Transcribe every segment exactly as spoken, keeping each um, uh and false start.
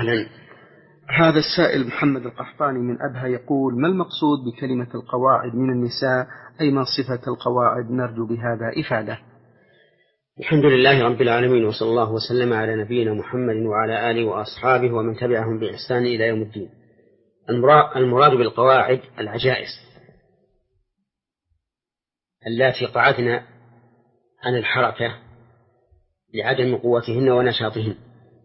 أهلا. هذا السائل محمد القحطاني من أبها يقول: ما المقصود بكلمة القواعد من النساء؟ أي ما صفة القواعد؟ نرجو بهذا إفادة. الحمد لله رب العالمين، وصلى الله وسلم على نبينا محمد وعلى آله وأصحابه ومن تبعهم بإحسان إلى يوم الدين. المراد بالقواعد العجائز اللاتي قعدن عن الحركة لعدم قوتهن ونشاطهن،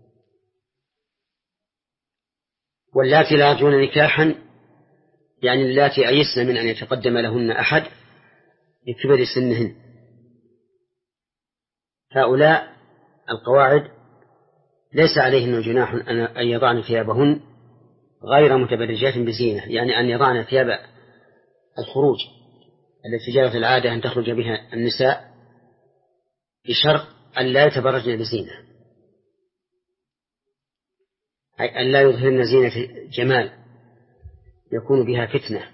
واللاتي لا يرجون نكاحا يعني اللاتي أيسن من أن يتقدم لهن أحد لكبر سنهن. هؤلاء القواعد ليس عليهن جناح أن يضعن ثيابهن غير متبرجات بزينة، يعني أن يضعن ثياب الخروج التي جرت العادة أن تخرج بها النساء، بشرط أن لا يتبرجن بزينة، أي أن لا يظهرن زينة جمال يكون بها فتنة.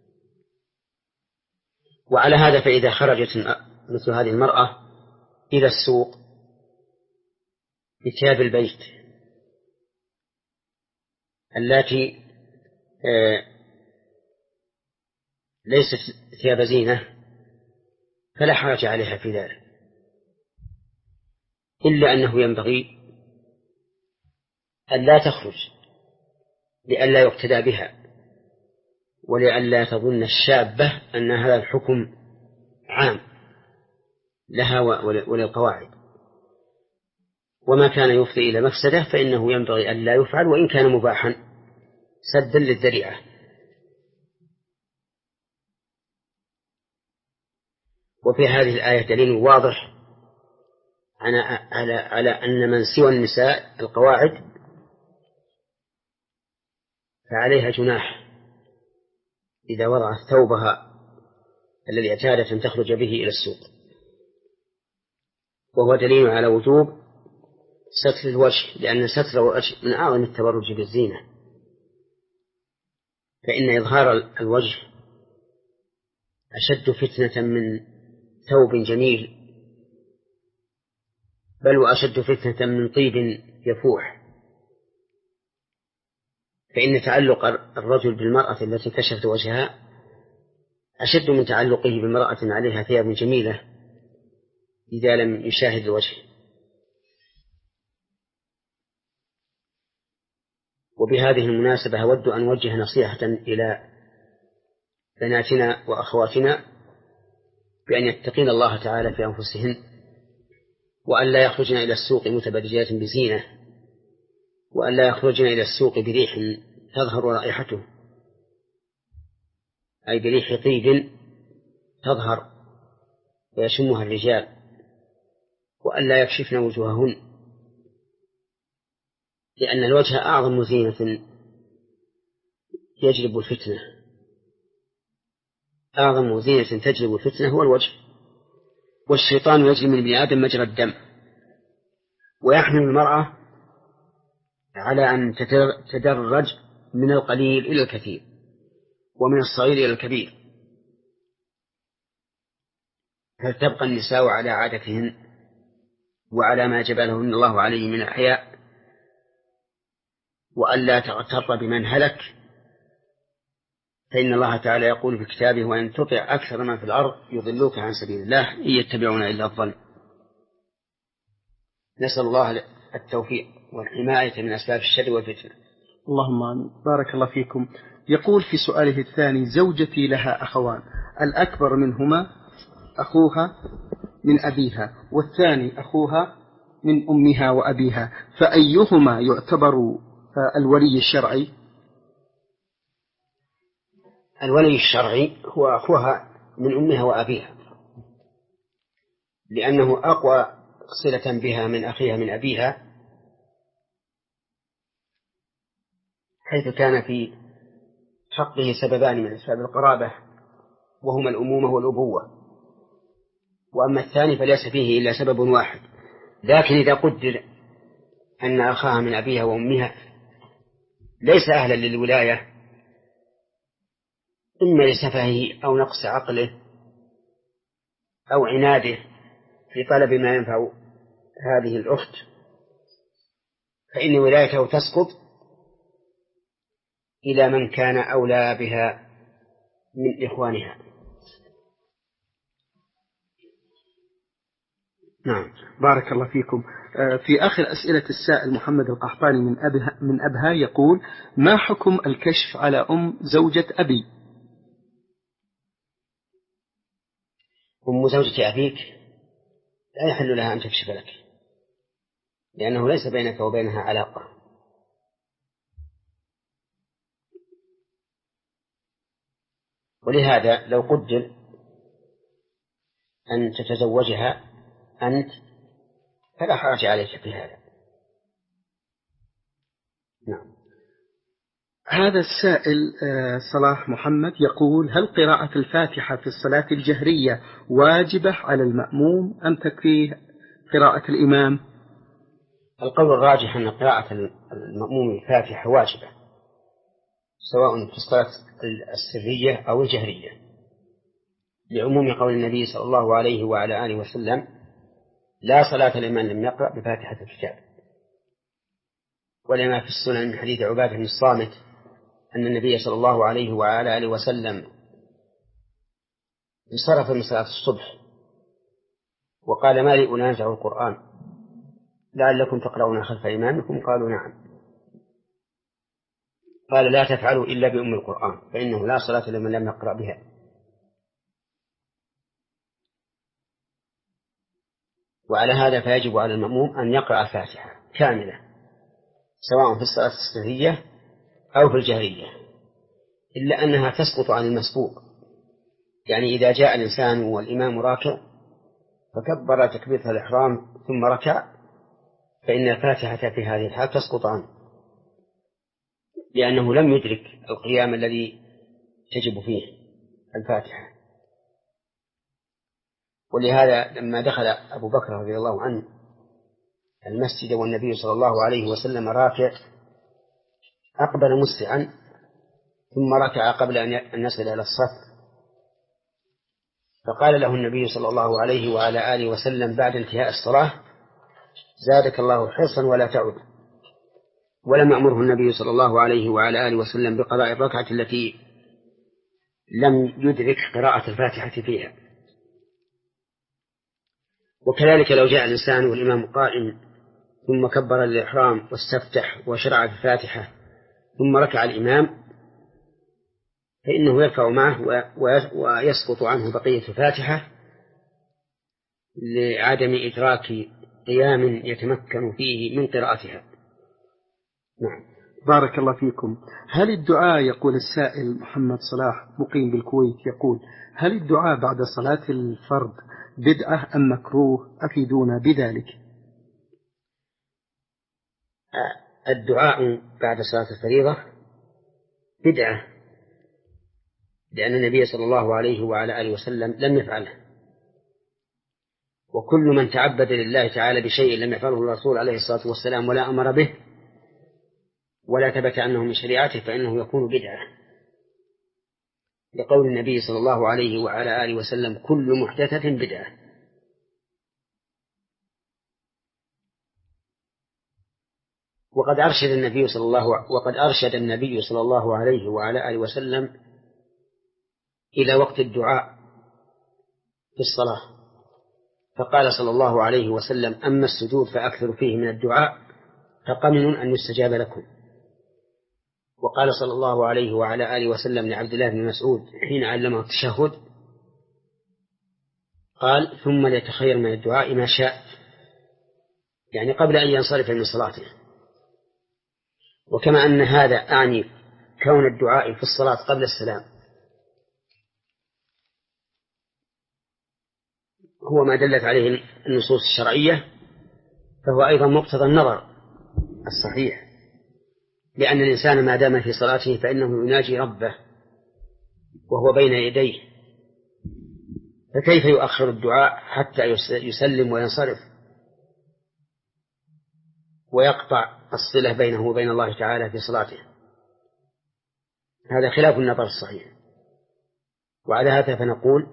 وعلى هذا فإذا خرجت مثل هذه المرأة إلى السوق بثياب البيت التي ليست ثياب زينة فلا حرج عليها في ذلك، إلا أنه ينبغي أن لا تخرج لئلا يقتدى بها، ولئلا تظن الشابة أن هذا الحكم عام لها وللقواعد، وما كان يفضي إلى مفسدة فإنه ينبغي أن لا يفعل وإن كان مباحا سدا للذريعة. وفي هذه الآية دليل واضح على على أن من سوى النساء القواعد فعليها جناح إذا وضعت ثوبها الذي اعتادت أن تخرج به إلى السوق، وهو دليل على وجوب ستر الوجه، لأن ستر الوجه من أعظم التبرج بالزينة، فإن إظهار الوجه أشد فتنة من ثوب جميل، بل وأشد فتنة من طيب يفوح. فإن تعلق الرجل بالمرأة التي كشفت وجهها أشد من تعلقه بامرأة عليها ثياب جميلة إذا لم يشاهد الوجه. وبهذه المناسبة أود أن أوجه نصيحة إلى بناتنا وأخواتنا بأن يتقين الله تعالى في أنفسهن، وأن لا يخرجن إلى السوق متبرجات بزينة، وأن لا يخرجن إلى السوق بريح تظهر رائحته، أي بريح طيب تظهر ويشمها الرجال، وأن لا يكشفن وجوههن، لأن الوجه أعظم زينة يجلب الفتنة، أعظم زينة تجلب الفتنة هو الوجه. والشيطان يجري من ابن آدم مجرى الدم، ويحمل المرأة على أن تتدرج من القليل إلى الكثير ومن الصغير إلى الكبير، فتبقى النساء على عادتهن وعلى ما جبلهن الله عليه من الحياء، وألا تغتر بمن هلك، فإن الله تعالى يقول في كتابه: وإن تطع أكثر من في الأرض يضلوك عن سبيل الله إن يتبعون إلا الظن. نسأل الله التوفيق والحماية من أسباب الشر والفتنة. اللهم آمين. بارك الله فيكم. يقول في سؤاله الثاني: زوجتي لها أخوان، الأكبر منهما أخوها من أبيها، والثاني أخوها من أمها وأبيها، فأيهما يعتبر الولي الشرعي؟ الولي الشرعي هو أخوها من أمها وأبيها، لأنه أقوى صلة بها من أخيها من أبيها، حيث كان في حقه سببان من أسباب القرابة، وهما الأمومة والأبوة. وأما الثاني فليس فيه إلا سبب واحد، لكن إذا قدر أن أخاها من أبيها وأمها ليس أهلا للولاية، إما لسفهه أو نقص عقله أو عناده في طلب ما ينفع هذه الأخت، فإن ولايته تسقط إلى من كان أولى بها من إخوانها. نعم بارك الله فيكم. في آخر أسئلة السائل محمد القحطاني من أبها, من أبها يقول: ما حكم الكشف على أم زوجة أبي؟ أم زوجة أبيك لا يحل لها أن تكشف لك، لأنه ليس بينك وبينها علاقة. ولهذا لو قدر أن تتزوجها أنت فلا حرج عليك في هذا. نعم. هذا السائل صلاح محمد يقول: هل قراءة الفاتحة في الصلاة الجهرية واجبة على المأموم أم تكفيه قراءة الإمام؟ القول الراجح أن قراءة المأموم الفاتحة واجبة، سواء في الصلاة السرية أو الجهرية، لعموم قول النبي صلى الله عليه وعلى آله وسلم: لا صلاة لمن لم يقرأ بفاتحة الكتاب. ولما في السنن من حديث عبادة بن الصامت أن النبي صلى الله عليه وعلى آله وسلم انصرف من صلاة الصبح وقال: ما لي أنازع القرآن لعلكم تقرؤون خلف إمامكم؟ قالوا: نعم. قال: لا تفعلوا إلا بأم القرآن فإنه لا صلاة لمن لم يقرأ بها. وعلى هذا فيجب على المأموم أن يقرأ الفاتحة كاملة سواء في الصلاة السرية أو في الجهرية، إلا أنها تسقط عن المسبوق. يعني إذا جاء الإنسان والإمام راكع فكبر تكبيرة الإحرام ثم ركع، فإن الفاتحة في هذه الحال تسقط عنه، لأنه لم يدرك القيام الذي تجب فيه الفاتحة. ولهذا لما دخل أبو بكر رضي الله عنه المسجد والنبي صلى الله عليه وسلم راكع أقبل مسرعا ثم ركع قبل أن يصل إلى الصف، فقال له النبي صلى الله عليه وعلى آله وسلم بعد انتهاء الصلاة: زادك الله حرصا ولا تعد. ولم يأمره النبي صلى الله عليه وعلى آله وسلم بقضاء الركعة التي لم يدرك قراءة الفاتحة فيها. وكذلك لو جاء الإنسان والإمام قائم ثم كبر الإحرام واستفتح وشرع في الفاتحة ثم ركع الإمام، فإنه يرفع معه ويسقط عنه بقية الفاتحة لعدم إدراك قيام يتمكن فيه من قراءتها. نعم. بارك الله فيكم. هل الدعاء، يقول السائل محمد صلاح مقيم بالكويت، يقول: هل الدعاء بعد صلاة الفرض بدعة أم مكروه؟ أفيدونا بذلك. الدعاء بعد صلاة الفريضة بدعة، لأن النبي صلى الله عليه وعلى آله وسلم لم يفعله، وكل من تعبد لله تعالى بشيء لم يفعله الرسول عليه الصلاة والسلام ولا أمر به ولا ثبت أنه من شريعته فإنه يكون بدعة، لقول النبي صلى الله عليه وعلى آله وسلم: كل محدثة بدعة. وقد أرشد النبي صلى الله وقد أرشد النبي صلى الله عليه وعلى آله وسلم إلى وقت الدعاء في الصلاة، فقال صلى الله عليه وسلم: أما السجود فأكثر فيه من الدعاء فقمن أن يستجاب لكم. وقال صلى الله عليه وعلى آله وسلم لعبد الله بن مسعود حين علمه التشهد، قال: ثم ليتخير من الدعاء ما شاء، يعني قبل أن ينصرف من صلاته. وكما أن هذا أعني كون الدعاء في الصلاة قبل السلام هو ما دلت عليه النصوص الشرعية، فهو أيضا مقتضى النظر الصحيح، لأن الإنسان ما دام في صلاته فإنه يناجي ربه وهو بين يديه، فكيف يؤخر الدعاء حتى يسلم وينصرف ويقطع الصلة بينه وبين الله تعالى في صلاته؟ هذا خلاف النظر الصحيح. وعلى هذا فنقول: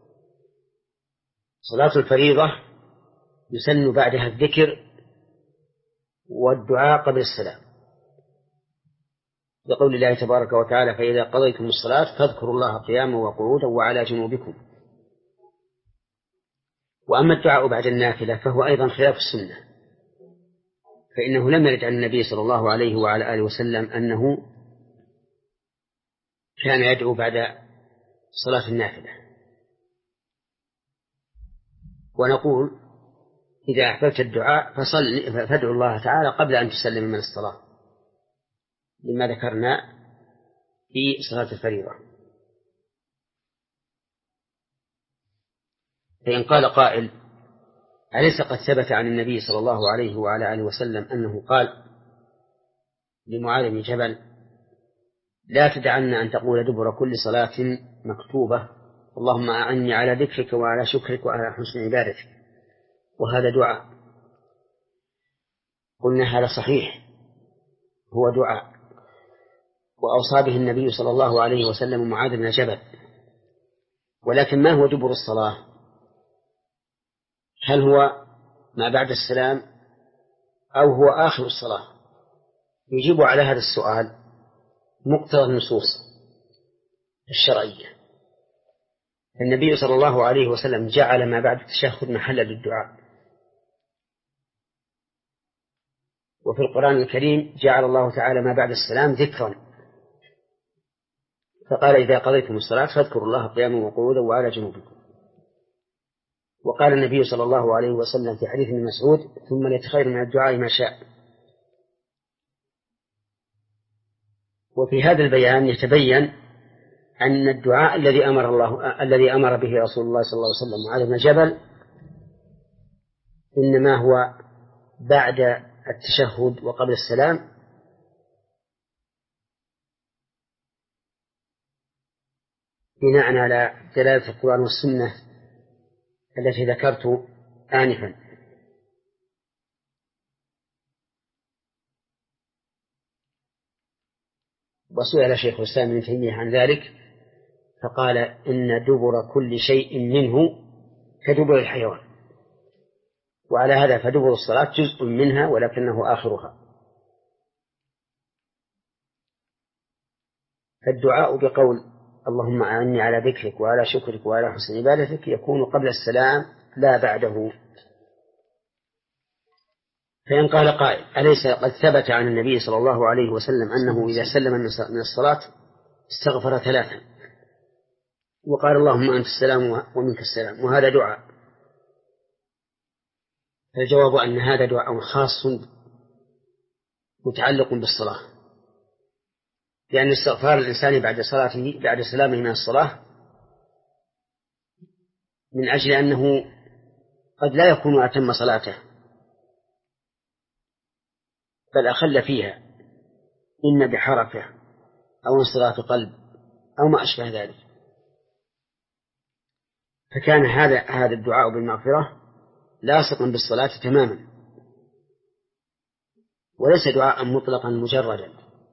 صلاة الفريضة يسن بعدها الذكر والدعاء قبل السلام، لقول الله تبارك وتعالى: فإذا قضيتم الصلاة فاذكروا الله قياما وقعودا وعلى جنوبكم. وأما الدعاء بعد النافلة فهو أيضا خلاف السنة، فإنه لم يرد عن النبي صلى الله عليه وعلى آله وسلم أنه كان يدعو بعد صلاة النافلة. ونقول: إذا أحببت الدعاء فصل فادعو الله تعالى قبل أن تسلم من الصلاة، لما ذكرنا في صلاة الفريضة. فإن قال قائل: أليس قد ثبت عن النبي صلى الله عليه وعلى آله وسلم أنه قال لمعاذ بن جبل: لا تدعنا أن تقول دبر كل صلاة مكتوبة اللهم أعني على ذكرك وعلى شكرك وعلى حسن عبادتك، وهذا دعاء. قلنا هذا صحيح، هو دعاء، وأوصى به النبي صلى الله عليه وسلم معاذ بن جبل. ولكن ما هو دبر الصلاة؟ هل هو ما بعد السلام أو هو آخر الصلاة؟ يجيب على هذا السؤال مقتضى النصوص الشرعية. النبي صلى الله عليه وسلم جعل ما بعد التشهد محلا للدعاء، وفي القرآن الكريم جعل الله تعالى ما بعد السلام ذكرا، فقال: إذا قضيتم الصلاة فاذكروا الله قياما وقعودا وعلى جنوبكم. وقال النبي صلى الله عليه وسلم في حديث ابن مسعود: ثم ليتخير من الدعاء ما شاء. وفي هذا البيان يتبين أن الدعاء الذي أمر الله الذي أمر به رسول الله صلى الله عليه وسلم معاذ بن جبل إنما هو بعد التشهد وقبل السلام، بناء على دلالة القرآن والسنة التي ذكرت آنفا. وسئل شيخ الإسلام ابن تيمية عن ذلك فقال: إن دبر كل شيء منه كدبر الحيوان. وعلى هذا فدبر الصلاة جزء منها ولكنه آخرها. فالدعاء بقول اللهم أعني على ذكرك وعلى شكرك وعلى حسن عبادتك يكون قبل السلام لا بعده. فإن قال قائل: أليس قد ثبت عن النبي صلى الله عليه وسلم أنه إذا سلم من الصلاة استغفر ثلاثا وقال اللهم أنت السلام ومنك السلام، وهذا دعاء؟ فالجواب أن هذا دعاء خاص متعلق بالصلاة، لأن استغفار الإنسان بعد صلاته بعد سلامه من الصلاة من أجل أنه قد لا يكون أتم صلاته بل أخل فيها، إن بحركة أو انصراف قلب أو ما أشبه ذلك. فكان هذا هذا الدعاء بالمغفرة لاصقا بالصلاة تماما، وليس دعاء مطلقا مجردا.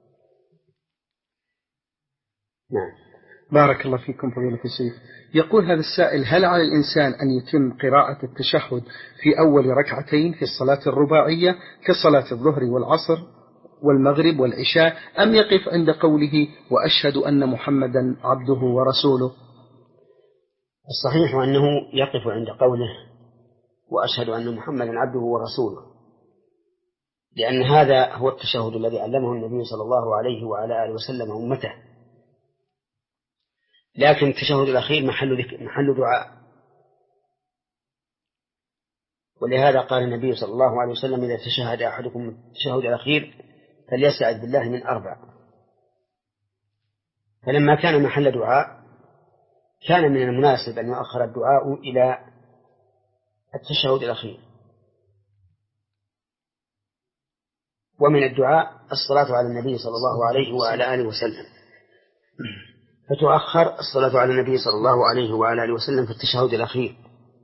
نعم. بارك الله فيكم فضيلة الشيخ. يقول هذا السائل: هل على الإنسان أن يتم قراءة التشهد في أول ركعتين في الصلاة الرباعية كصلاة الظهر والعصر والمغرب والعشاء، أم يقف عند قوله وأشهد أن محمدا عبده ورسوله؟ الصحيح أنه يقف عند قوله وأشهد أن محمدا عبده ورسوله، لأن هذا هو التشهد الذي علمه النبي صلى الله عليه وعلى آله وسلم أمته. لكن التشهد الأخير محل محل دعاء، ولهذا قال النبي صلى الله عليه وسلم: إذا تشهد أحدكم التشهد الأخير فليستعذ بالله من أربع. فلما كان محل دعاء كان من المناسب أن يؤخر الدعاء إلى التشهد الأخير. ومن الدعاء الصلاة على النبي صلى الله عليه وعلى آله وسلم، فتؤخر الصلاة على النبي صلى الله عليه وعلى آله وسلم في التشهد الأخير.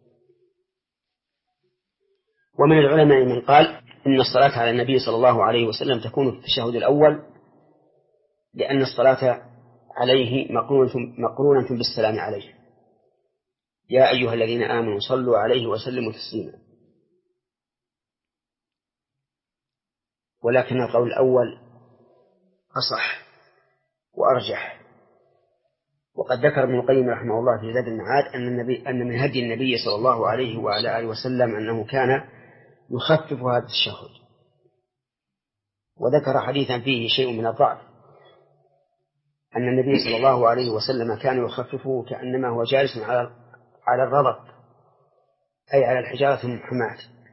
ومن العلماء من قال إن الصلاة على النبي صلى الله عليه وسلم تكون في التشهد الأول، لأن الصلاة عليه مقرونة بالسلام عليه: يا أيها الذين آمنوا صلوا عليه وسلموا تسليما. ولكن القول الأول أصح، وأرجح. وقد ذكر ابن القيم رحمه الله في زاد المعاد أن النبي أن من هدي النبي صلى الله عليه وعلى آله وسلم أنه كان يخفف هذا التشهد، وذكر حديثا فيه شيء من الضعف أن النبي صلى الله عليه وسلم كان يخففه كأنما هو جالس على على الرضب، أي على الحجارة المحماة.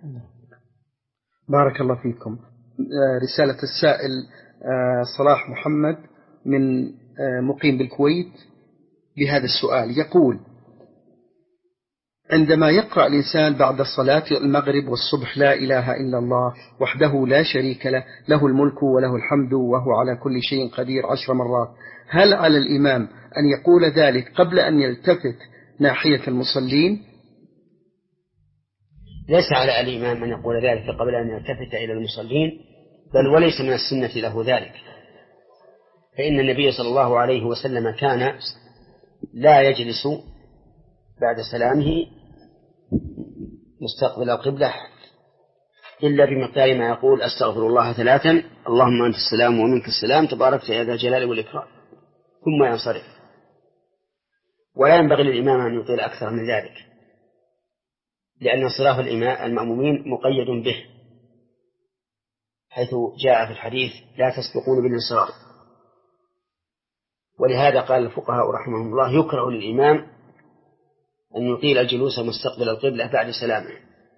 بارك الله فيكم. رسالة السائل صلاح محمد من مقيم بالكويت بهذا السؤال، يقول: عندما يقرأ الإنسان بعد صلاة المغرب والصبح لا إله إلا الله وحده لا شريك له، له الملك وله الحمد وهو على كل شيء قدير عشر مرات، هل على الإمام أن يقول ذلك قبل أن يلتفت ناحية المصلين؟ ليس على الإمام أن يقول ذلك قبل أن يلتفت إلى المصلين، بل وليس من السنة له ذلك، فإن النبي صلى الله عليه وسلم كان لا يجلس بعد سلامه مستقبل القبلة إلا بمقدار ما يقول: أستغفر الله ثلاثا، اللهم أنت السلام ومنك السلام، تباركت يا ذا الجلال والإكرام، ثم ينصرف. ولا ينبغي للإمام أن يطيل أكثر من ذلك، لأن انصراف المأمومين مقيد به، حيث جاء في الحديث: لا تسبقون بالانصراف. ولهذا قال الفقهاء رحمهم الله: يكره للإمام أن يطيل الجلوس مستقبل القبلة بعد سلامه.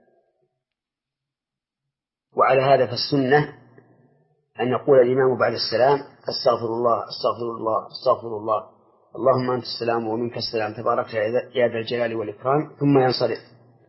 وعلى هذا فالسنة أن يقول الإمام بعد السلام: أستغفر الله أستغفر الله أستغفر الله، اللهم أنت السلام ومنك السلام، تبارك يا ذا الجلال والإكرام، ثم ينصرف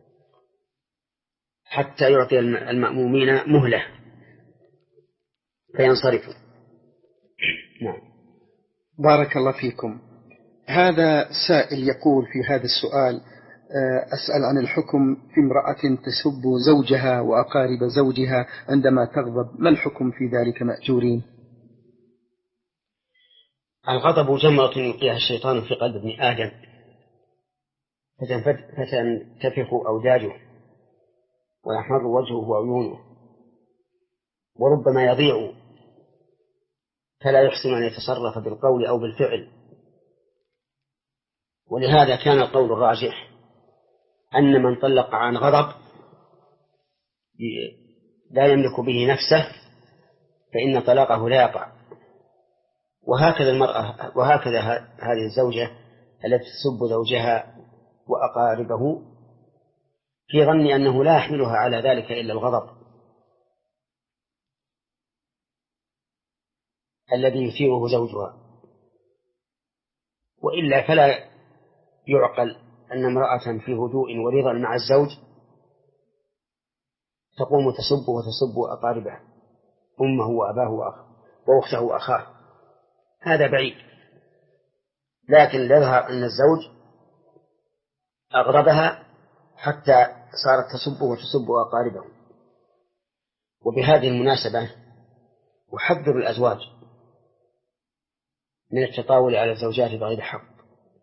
حتى يعطي المأمومين مهلة فينصرفوا. نعم. بارك الله فيكم. هذا سائل يقول في هذا السؤال: أسأل عن الحكم في امرأة تسب زوجها وأقارب زوجها عندما تغضب، ما الحكم في ذلك مأجورين؟ الغضب جمرة يلقيها الشيطان في قلب ابن آدم فتنتفخ أوداجه ويحمر وجهه وعيونه، وربما يضيع فلا يحسن أن يتصرف بالقول أو بالفعل. ولهذا كان القول الراجح أن من طلق عن غضب لا يملك به نفسه فإن طلاقه لا يقع. وهكذا المرأة وهكذا هذه الزوجة التي تسب زوجها وأقاربه في ظن أنه لا يحملها على ذلك إلا الغضب الذي يثيره زوجها، وإلا فلا يعقل أن امرأة في هدوء ورضا مع الزوج تقوم تسب وتسب أقاربه، أمه وأباه وأخته وأخاه، هذا بعيد. لكن يظهر أن الزوج أغضبها حتى صارت تسب وتسب أقاربه. وبهذه المناسبة أحذر الأزواج من التطاول على الزوجات بغير حق،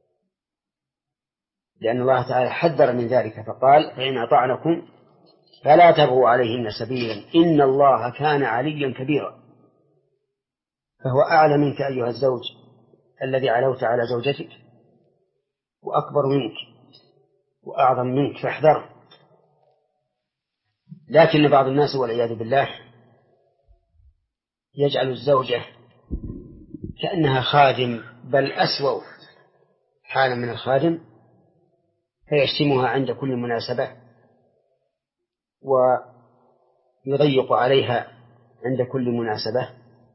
لأن الله تعالى حذر من ذلك فقال: فإن أطعنكم فلا تبغوا عليهن سبيلا إن الله كان عليا كبيرا. فهو أعلى منك أيها الزوج الذي علوت على زوجتك، وأكبر منك وأعظم منك، فاحذر. لكن بعض الناس والعياذ بالله يجعل الزوجة كأنها خادم، بل أسوأ حالا من الخادم، فيشتمها عند كل مناسبة ويضيق عليها عند كل مناسبة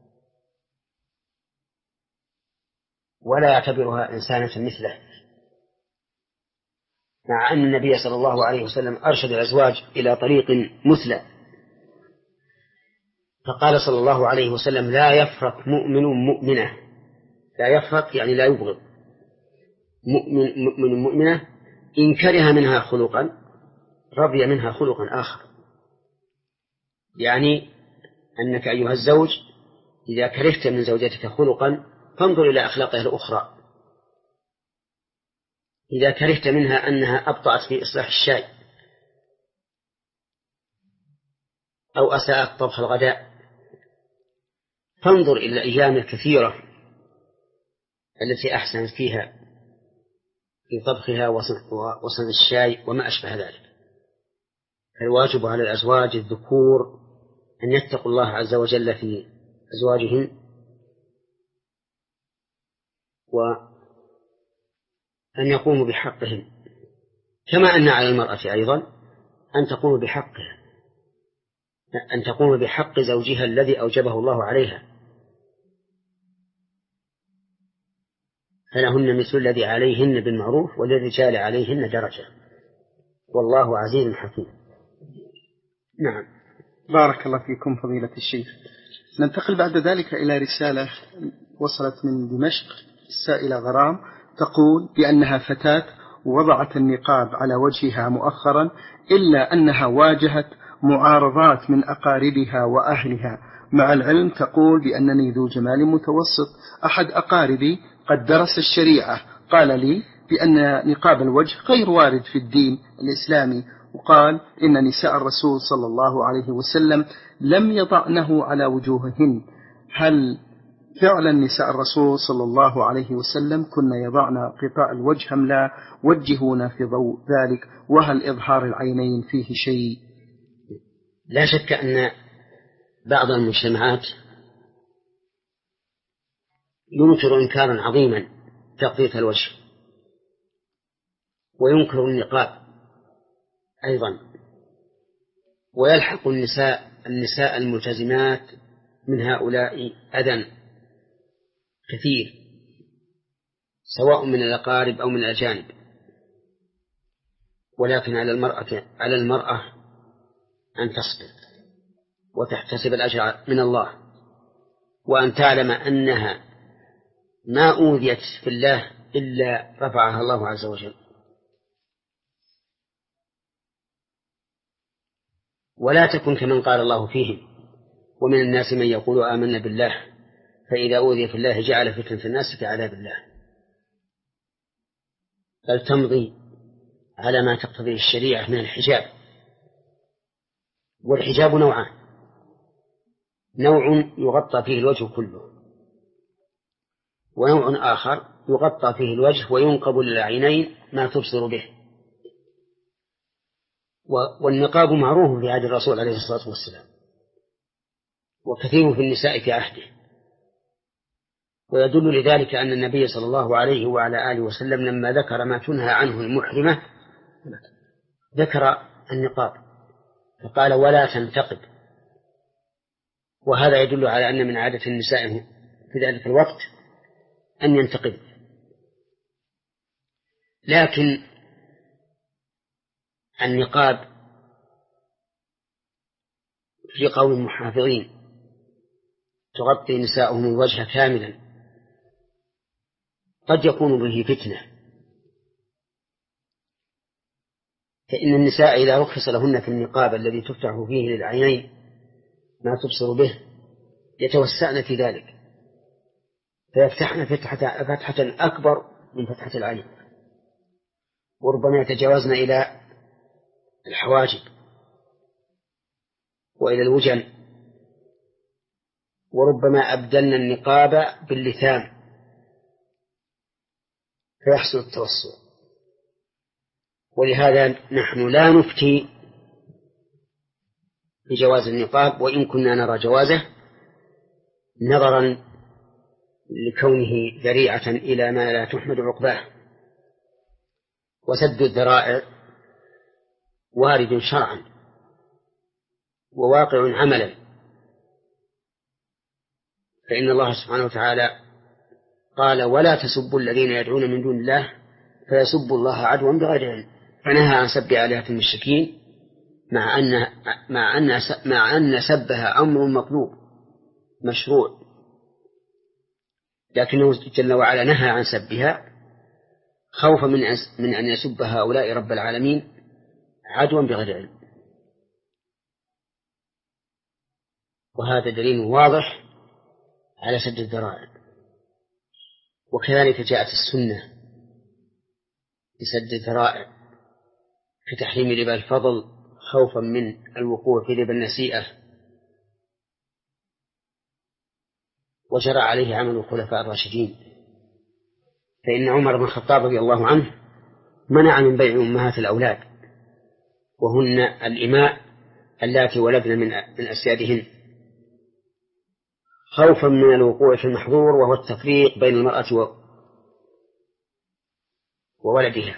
ولا يعتبرها إنسانة مثله، مع أن النبي صلى الله عليه وسلم أرشد الأزواج إلى طريق مثلى، فقال صلى الله عليه وسلم: لا يفرق مؤمن مؤمنة، لا يفرق يعني لا يبغض، مؤمن مؤمن مؤمنة إن كره منها خلقا رضي منها خلقا آخر. يعني أنك أيها الزوج إذا كرهت من زوجتك خلقا فانظر إلى أخلاقها الأخرى. إذا كرهت منها أنها أبطأت في إصلاح الشاي أو أساءت طبخ الغداء فانظر إلى الأيام الكثيرة التي أحسنت فيها في طبخها وصنع الشاي وما أشبه ذلك. فالواجب على الأزواج الذكور أن يتقوا الله عز وجل في أزواجهم، وأن يقوموا بحقهم، كما أن على المرأة أيضا أن تقوم بحقها، أن تقوم بحق زوجها الذي أوجبه الله عليها، فلهن مثل الذي عليهن بالمعروف وللرجال عليهن درجة، والله عزيز حكيم. نعم. بارك الله فيكم فضيلة الشيخ. ننتقل بعد ذلك إلى رسالة وصلت من دمشق، السائلة غرام تقول بأنها فتاة وضعت النقاب على وجهها مؤخرا، إلا أنها واجهت معارضات من أقاربها وأهلها، مع العلم تقول بأنني ذو جمال متوسط. أحد أقاربي قد درس الشريعة قال لي بأن نقاب الوجه غير وارد في الدين الإسلامي، وقال إن نساء الرسول صلى الله عليه وسلم لم يضعنه على وجوههن. هل فعلا نساء الرسول صلى الله عليه وسلم كنا يضعن غطاء الوجه أم لا؟ وجهونا في ضوء ذلك، وهل إظهار العينين فيه شيء؟ لا شك أن بعض المجتمعات ينكر إنكارا عظيما تغطية الوجه، وينكر النقاب أيضا، ويلحق النساء النساء الملتزمات من هؤلاء أذى كثير، سواء من الأقارب أو من الأجانب. ولكن على المرأة على المرأة أن تصبر وتحتسب الأجر من الله، وأن تعلم أنها ما أوذيت في الله إلا رفعها الله عز وجل. ولا تكن كمن قال الله فيهم: ومن الناس من يقول آمنا بالله فإذا أوذي في الله جعل فتنة الناس كعذاب الله. بل تمضي على ما تقتضيه الشريعة من الحجاب. والحجاب نوعان: نوع يغطى فيه الوجه كله، ونوع آخر يغطى فيه الوجه وينقب للعينين ما تبصر به. والنقاب معروف في عهد الرسول عليه الصلاة والسلام، وكثير في النساء في عهده. ويدل لذلك أن النبي صلى الله عليه وعلى آله وسلم لما ذكر ما تنهى عنه المحرمة ذكر النقاب، فقال: ولا تنتقب. وهذا يدل على أن من عادة النساء في ذلك الوقت أن ينتقب. لكن النقاب في قوم محافظين تغطي نساؤهم الوجه كاملا قد يكون به فتنة، فإن النساء إذا رخص لهن في النقاب الذي تفتح فيه للعينين ما تبصر به يتوسعن في ذلك، فيفتحن فتحة, فتحة أكبر من فتحة العين، وربما يتجاوزن إلى الحواجب وإلى الوجن، وربما أبدلن النقاب باللثام فيحصل التوسع. ولهذا نحن لا نفتي بجواز النقاب، وإن كنا نرى جوازه نظرا لكونه ذريعة إلى ما لا تحمد عقباه. وسد الذرائع وارد شرعا وواقع عملا، فإن الله سبحانه وتعالى قال: ولا تسبوا الذين يدعون من دون الله فيسبوا الله عدوا بغير علم، فنهى عن سب آلهة المشركين، مع أن مع أن مع أن سبها أمر مطلوب مشروع، لكنه جل وعلا نهى عن سبها خوفا من من أن يسب هؤلاء رب العالمين عدوا بغير علم. وهذا دليل واضح على سد الذرائع. وكذلك جاءت السنة بسد الذرائع في تحريم ربا الفضل خوفا من الوقوع في ربا النسيئة، وجرى عليه عمل الخلفاء الراشدين فإن عمر بن الخطاب رضي الله عنه منع من بيع أمهات الأولاد وهن الإماء اللاتي ولدن من من أسيادهن، خوفا من الوقوع في المحظور وهو التفريق بين المرأة وولدها.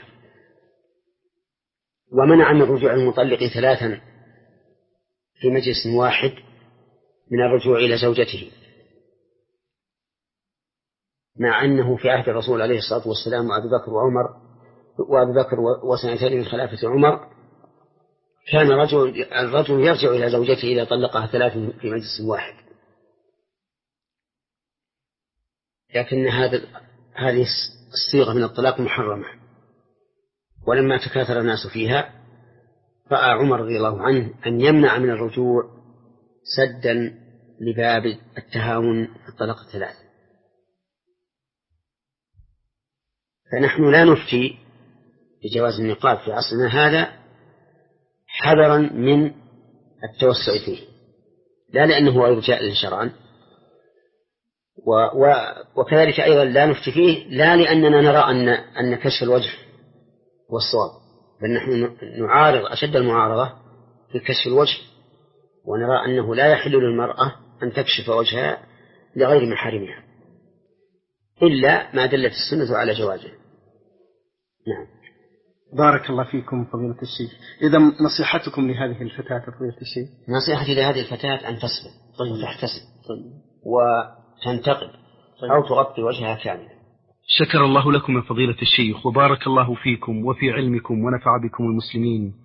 ومنع من رجوع المطلق ثلاثا في مجلس واحد من الرجوع إلى زوجته، مع أنه في عهد الرسول عليه الصلاة والسلام وأبي بكر وعمر وأبي بكر وسنتين من خلافة عمر كان الرجل, الرجل يرجع إلى زوجته إذا طلقها ثلاث في مجلس واحد، لكن هذا هذه الصيغة من الطلاق محرمة. ولما تكاثر الناس فيها رأى عمر رضي الله عنه أن يمنع من الرجوع سدا لباب التهاون في الطلاق الثلاث. فنحن لا نفتي بجواز النقاب في عصرنا هذا حذرا من التوسع فيه، لا لأنه غير جائز شرعا، وكذلك أيضا لا نفتي فيه لا لأننا نرى أن أن كشف الوجه هو الصواب، بل نحن نعارض أشد المعارضة في كشف الوجه، ونرى أنه لا يحل للمرأة أن تكشف وجهها لغير محارمها إلا ما دلت السنة على جوازه. نعم. بارك الله فيكم فضيلة الشيخ. إذا نصيحتكم لهذه الفتاة فضيلة الشيخ؟ نصيحتي لهذه الفتاة أن تصبر وتحتسب وتنتقد أو تغطي وجهها كاملا. شكر الله لكم يا فضيلة الشيخ، وبارك الله فيكم وفي علمكم ونفع بكم المسلمين.